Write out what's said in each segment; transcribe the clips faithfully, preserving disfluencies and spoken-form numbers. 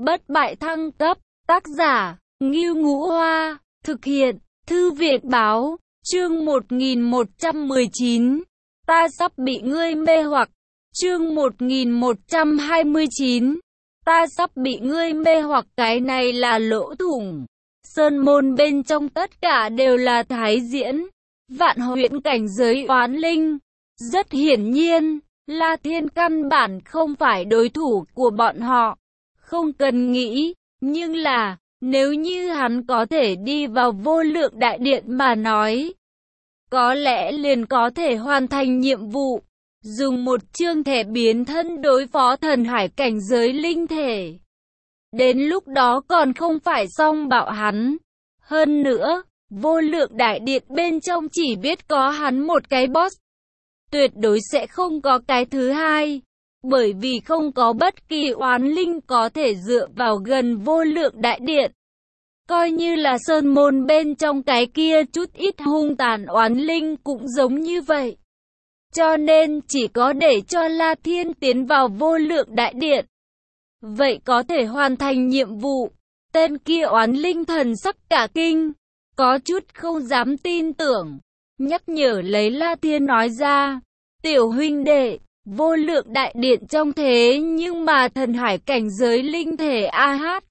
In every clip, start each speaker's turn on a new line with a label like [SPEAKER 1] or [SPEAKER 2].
[SPEAKER 1] Bất bại thăng cấp, tác giả, Ngưu Ngũ Hoa, thực hiện, Thư viện Báo, chương một nghìn một trăm mười chín, ta sắp bị ngươi mê hoặc, chương một nghìn một trăm hai mươi chín, ta sắp bị ngươi mê hoặc. Cái này là lỗ thủng, sơn môn bên trong tất cả đều là thái diễn, vạn huyễn cảnh giới oán linh. Rất hiển nhiên, La Thiên căn bản không phải đối thủ của bọn họ, không cần nghĩ, nhưng là, nếu như hắn có thể đi vào vô lượng đại điện mà nói, có lẽ liền có thể hoàn thành nhiệm vụ, dùng một chương thẻ biến thân đối phó thần hải cảnh giới linh thể. Đến lúc đó còn không phải xong bạo hắn. Hơn nữa, vô lượng đại điện bên trong chỉ biết có hắn một cái boss. Tuyệt đối sẽ không có cái thứ hai, bởi vì không có bất kỳ oán linh có thể dựa vào gần vô lượng đại điện. Coi như là sơn môn bên trong cái kia chút ít hung tàn oán linh cũng giống như vậy. Cho nên chỉ có để cho La Thiên tiến vào vô lượng đại điện, vậy có thể hoàn thành nhiệm vụ. Tên kia oán linh thần sắc cả kinh, có chút không dám tin tưởng, nhắc nhở lấy La Thiên nói ra, tiểu huynh đệ, vô lượng đại điện trong thế nhưng mà thần hải cảnh giới linh thể a hát.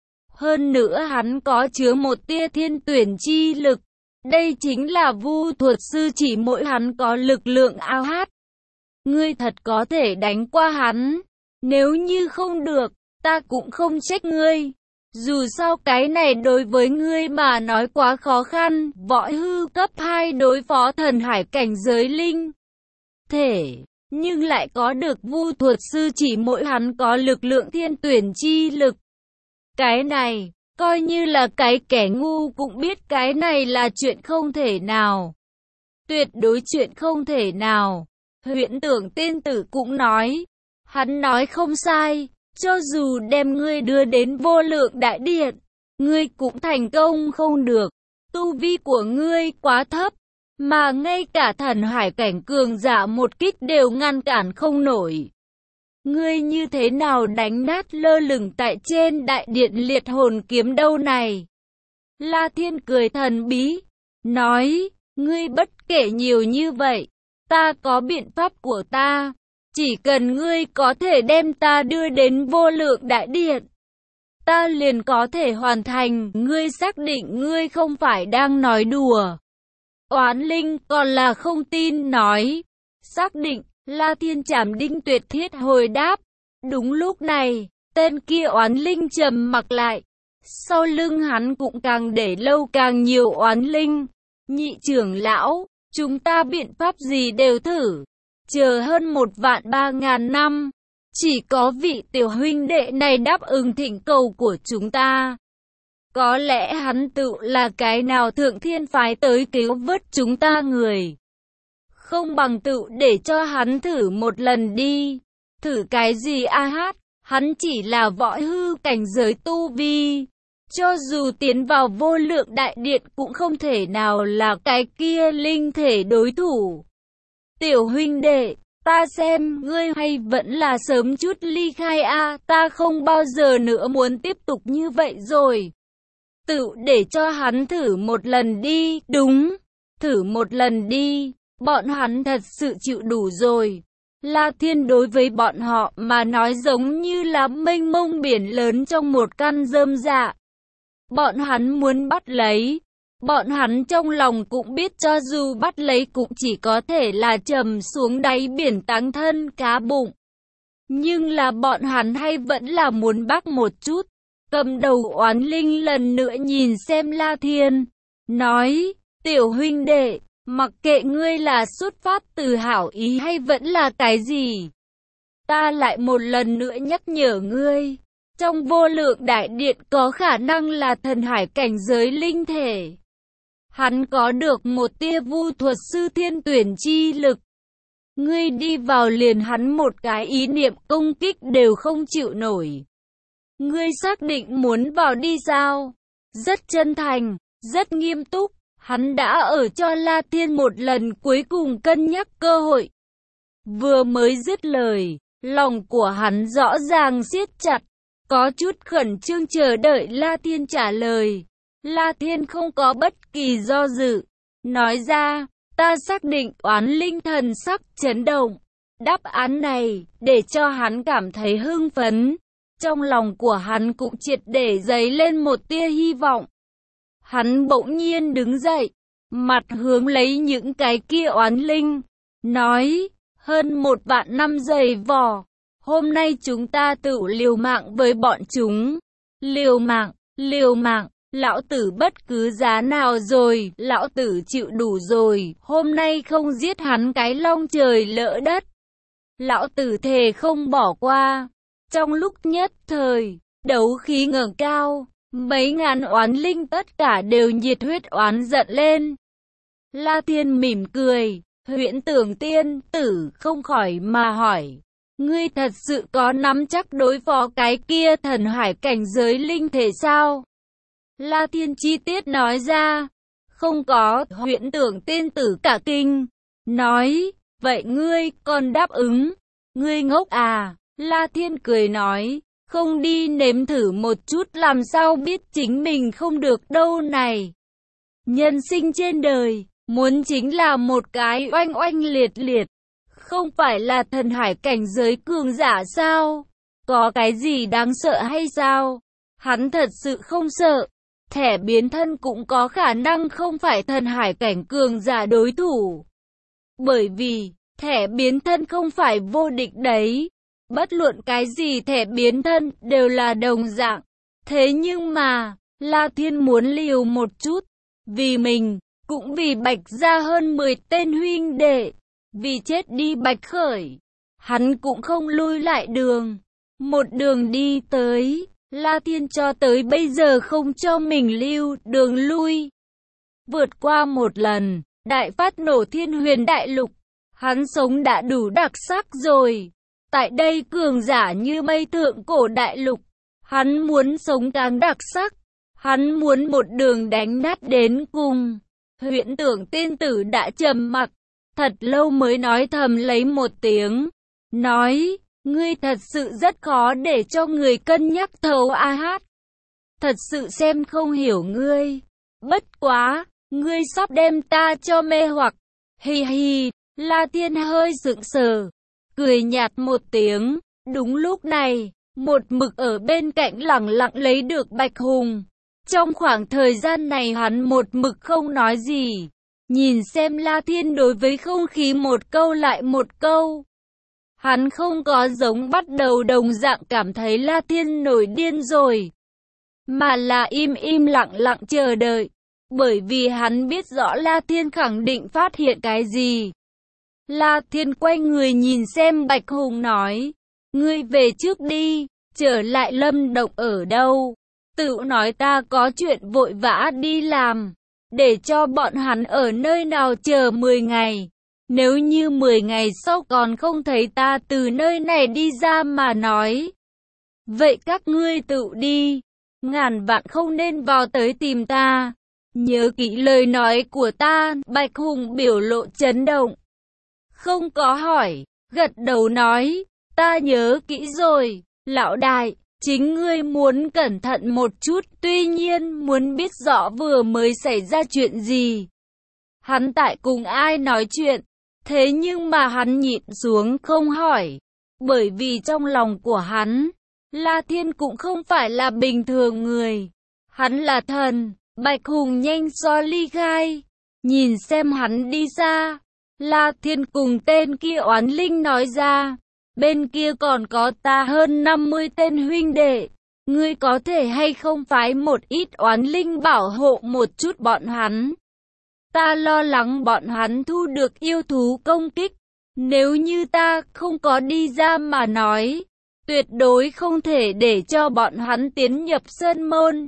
[SPEAKER 1] Hơn nữa hắn có chứa một tia thiên tuyển chi lực, đây chính là vu thuật sư chỉ mỗi hắn có lực lượng a hát. Ngươi thật có thể đánh qua hắn, nếu như không được, ta cũng không trách ngươi. Dù sao cái này đối với ngươi mà nói quá khó khăn, võ hư cấp hai đối phó thần hải cảnh giới linh thể, nhưng lại có được vu thuật sư chỉ mỗi hắn có lực lượng thiên tuyển chi lực. Cái này, coi như là cái kẻ ngu cũng biết cái này là chuyện không thể nào. Tuyệt đối chuyện không thể nào. Huyễn Tưởng Tiên Tử cũng nói, hắn nói không sai. Cho dù đem ngươi đưa đến vô lượng đại điện, ngươi cũng thành công không được. Tu vi của ngươi quá thấp, mà ngay cả thần hải cảnh cường giả một kích đều ngăn cản không nổi. Ngươi như thế nào đánh nát lơ lửng tại trên đại điện liệt hồn kiếm đâu này? La Thiên cười thần bí, nói, ngươi bất kể nhiều như vậy, ta có biện pháp của ta. Chỉ cần ngươi có thể đem ta đưa đến vô lượng đại điện, ta liền có thể hoàn thành. Ngươi xác định ngươi không phải đang nói đùa? Oán linh còn là không tin nói, xác định. La Thiên Trảm Đinh Tuyệt Thiết hồi đáp. Đúng lúc này, tên kia oán linh trầm mặc lại, sau lưng hắn cũng càng để lâu càng nhiều oán linh. Nhị trưởng lão, chúng ta biện pháp gì đều thử, chờ hơn một vạn ba ngàn năm, chỉ có vị tiểu huynh đệ này đáp ứng thỉnh cầu của chúng ta. Có lẽ hắn tự là cái nào thượng thiên phái tới cứu vớt chúng ta người. Không bằng tự để cho hắn thử một lần đi. Thử cái gì a hát, hắn chỉ là võ hư cảnh giới tu vi. Cho dù tiến vào vô lượng đại điện cũng không thể nào là cái kia linh thể đối thủ. Tiểu huynh đệ, ta xem ngươi hay vẫn là sớm chút ly khai a, ta không bao giờ nữa muốn tiếp tục như vậy rồi. Tự để cho hắn thử một lần đi, đúng, thử một lần đi, bọn hắn thật sự chịu đủ rồi. La Thiên đối với bọn họ mà nói giống như là mênh mông biển lớn trong một căn rơm rạ. Bọn hắn muốn bắt lấy. Bọn hắn trong lòng cũng biết cho dù bắt lấy cũng chỉ có thể là trầm xuống đáy biển táng thân cá bụng. Nhưng là bọn hắn hay vẫn là muốn bắt một chút. Cầm đầu oán linh lần nữa nhìn xem La Thiên, nói, tiểu huynh đệ, mặc kệ ngươi là xuất phát từ hảo ý hay vẫn là cái gì, ta lại một lần nữa nhắc nhở ngươi, trong vô lượng đại điện có khả năng là thần hải cảnh giới linh thể. Hắn có được một tia vu thuật sư thiên tuyển chi lực. Ngươi đi vào liền hắn một cái ý niệm công kích đều không chịu nổi. Ngươi xác định muốn vào đi sao? Rất chân thành, rất nghiêm túc. Hắn đã ở cho La Thiên một lần cuối cùng cân nhắc cơ hội. Vừa mới dứt lời, lòng của hắn rõ ràng siết chặt. có chút khẩn trương chờ đợi La Thiên trả lời. La Thiên không có bất kỳ do dự, nói ra, ta xác định. Oán linh thần sắc chấn động. Đáp án này, để cho hắn cảm thấy hưng phấn. Trong lòng của hắn cũng triệt để dấy lên một tia hy vọng. Hắn bỗng nhiên đứng dậy, mặt hướng lấy những cái kia oán linh, nói, hơn một vạn năm giày vò, hôm nay chúng ta tự liều mạng với bọn chúng. Liều mạng, liều mạng, lão tử bất cứ giá nào rồi, lão tử chịu đủ rồi, hôm nay không giết hắn cái long trời lỡ đất. Lão tử thề không bỏ qua. Trong lúc nhất thời, đấu khí ngẩng cao, mấy ngàn oán linh tất cả đều nhiệt huyết oán giận lên. La Thiên mỉm cười, Huyễn Tưởng tiên tử không khỏi mà hỏi, ngươi thật sự có nắm chắc đối phó cái kia thần hải cảnh giới linh thể sao? La Thiên chi tiết nói ra, không có. Huyễn Tưởng tiên tử cả kinh, nói, vậy ngươi còn đáp ứng? Ngươi ngốc à? La Thiên cười nói, không đi nếm thử một chút làm sao biết chính mình không được đâu này. Nhân sinh trên đời, muốn chính là một cái oanh oanh liệt liệt, không phải là thần hải cảnh giới cường giả sao? Có cái gì đáng sợ hay sao? Hắn thật sự không sợ, thẻ biến thân cũng có khả năng không phải thần hải cảnh cường giả đối thủ. Bởi vì, thẻ biến thân không phải vô địch đấy. Bất luận cái gì thẻ biến thân đều là đồng dạng. Thế nhưng mà, La Thiên muốn liều một chút. Vì mình, cũng vì Bạch gia hơn mười tên huynh đệ. Vì chết đi Bạch Khởi, hắn cũng không lui lại đường. Một đường đi tới, La Thiên cho tới bây giờ không cho mình lưu đường lui. Vượt qua một lần, đại phát nổ thiên huyền đại lục. Hắn sống đã đủ đặc sắc rồi. Tại đây cường giả như mây thượng cổ đại lục. Hắn muốn sống càng đặc sắc. Hắn muốn một đường đánh nát đến cùng. Huyễn Tưởng tiên tử đã trầm mặc. Thật lâu mới nói thầm lấy một tiếng. Nói, ngươi thật sự rất khó để cho người cân nhắc thấu a hát. Thật sự xem không hiểu ngươi. Bất quá, ngươi sắp đem ta cho mê hoặc. Hi hi. La Thiên hơi sững sờ, cười nhạt một tiếng. Đúng lúc này, một mực ở bên cạnh lẳng lặng lấy được Bạch Hùng. Trong khoảng thời gian này hắn một mực không nói gì. Nhìn xem La Thiên đối với không khí một câu lại một câu. Hắn không có giống bắt đầu đồng dạng cảm thấy La Thiên nổi điên rồi. Mà là im im lặng lặng chờ đợi. Bởi vì hắn biết rõ La Thiên khẳng định phát hiện cái gì. La Thiên quay người nhìn xem Bạch Hùng nói, ngươi về trước đi, trở lại Lâm Động ở đâu? Tự nói ta có chuyện vội vã đi làm, để cho bọn hắn ở nơi nào chờ mười ngày. Nếu như mười ngày sau còn không thấy ta từ nơi này đi ra mà nói, vậy các ngươi tự đi, ngàn vạn không nên vào tới tìm ta. Nhớ kỹ lời nói của ta. Bạch Hùng biểu lộ chấn động. Không có hỏi, gật đầu nói, ta nhớ kỹ rồi, lão đại, chính ngươi muốn cẩn thận một chút, tuy nhiên muốn biết rõ vừa mới xảy ra chuyện gì. Hắn tại cùng ai nói chuyện, thế nhưng mà hắn nhịn xuống không hỏi, bởi vì trong lòng của hắn, La Thiên cũng không phải là bình thường người, hắn là thần. Bạch Hùng nhanh so ly khai, nhìn xem hắn đi xa. La Thiên cùng tên kia oán linh nói ra, bên kia còn có ta hơn năm mươi tên huynh đệ, ngươi có thể hay không phái một ít oán linh bảo hộ một chút bọn hắn. Ta lo lắng bọn hắn thu được yêu thú công kích, nếu như ta không có đi ra mà nói, tuyệt đối không thể để cho bọn hắn tiến nhập sơn môn.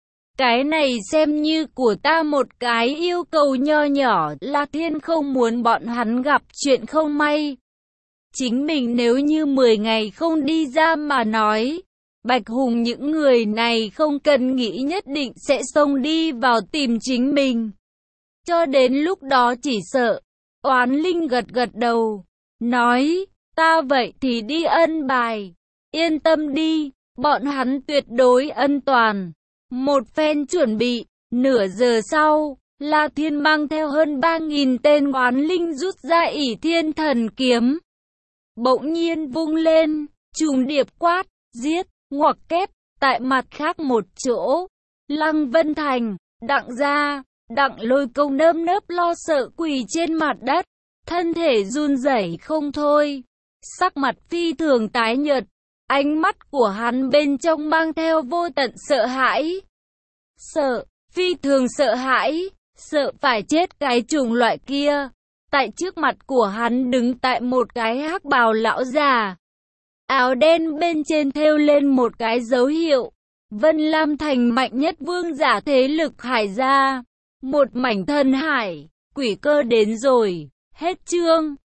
[SPEAKER 1] Cái này xem như của ta một cái yêu cầu nho nhỏ. La Thiên không muốn bọn hắn gặp chuyện không may. Chính mình nếu như mười ngày không đi ra mà nói, Bạch Hùng những người này không cần nghĩ nhất định sẽ xông đi vào tìm chính mình. Cho đến lúc đó chỉ sợ. Oán linh gật gật đầu, nói, ta vậy thì đi ân bài, yên tâm đi. bọn hắn tuyệt đối ân toàn. Một phen chuẩn bị, nửa giờ sau, La Thiên mang theo hơn ba nghìn tên oán linh rút ra ỷ thiên thần kiếm. Bỗng nhiên vung lên, trùng điệp quát, giết, ngoặc kép, tại mặt khác một chỗ. Lăng Vân Thành, Đặng Gia, Đặng Lôi Công nơm nớp lo sợ quỳ trên mặt đất, thân thể run rẩy không thôi, sắc mặt phi thường tái nhợt, ánh mắt của hắn bên trong mang theo vô tận sợ hãi. Sợ, phi thường sợ hãi, sợ phải chết cái chủng loại kia. Tại trước mặt của hắn đứng tại một cái hắc bào lão già, áo đen bên trên thêu lên một cái dấu hiệu. Vân Lam Thành mạnh nhất vương giả thế lực Hải gia. Một mảnh thần hải, quỷ cơ đến rồi. Hết chương.